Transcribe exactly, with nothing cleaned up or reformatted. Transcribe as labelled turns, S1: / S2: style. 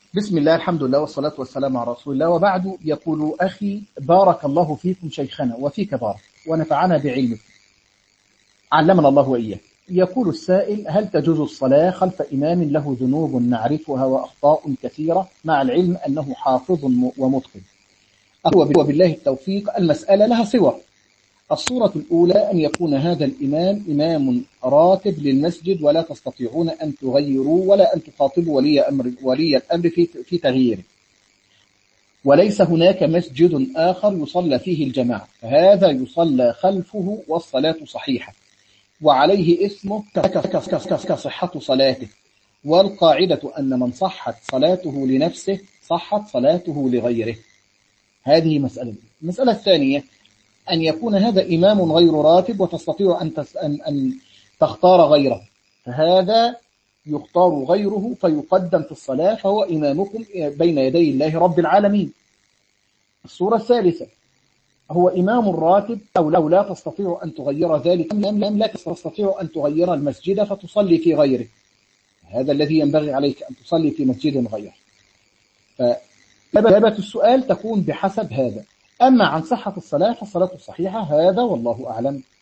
S1: بسم الله، الحمد لله، والصلاة والسلام على رسول الله، وبعد. يقول أخي: بارك الله فيكم شيخنا وفيك بارك ونفعنا بعلمك، علمنا الله وإياه. يقول السائل: هل تجوز الصلاة خلف إمام له ذنوب نعرفها وأخطاء كثيرة مع العلم أنه حافظ ومتقن؟ هو بالله التوفيق. المسألة لها صور. الصورة الأولى أن يكون هذا الإمام إمام راتب للمسجد، ولا تستطيعون أن تغيروا ولا أن تخاطبوا ولي أمر ولي الأمر في في تغييره، وليس هناك مسجد آخر يصلى فيه الجماعة، فهذا يصلى خلفه والصلاة صحيحة وعليه اسمه كصحة صلاته. والقاعدة أن من صحت صلاته لنفسه صحت صلاته لغيره. هذه مسألة. المسألة الثانية أن يكون هذا إمام غير راتب وتستطيع أن, تس أن, أن تختار غيره، فهذا يختار غيره فيقدم في الصلاة، فهو إمامكم بين يدي الله رب العالمين. الصورة الثالثة: هو إمام راتب أو لو لا تستطيع أن تغير ذلك، لم لم لا تستطيع أن تغير المسجد فتصلي في غيره، هذا الذي ينبغي عليك، أن تصلي في مسجد غيره. فإجابة السؤال تكون بحسب هذا. أما عن صحة الصلاة فالصلاة الصحيحة، هذا والله أعلم.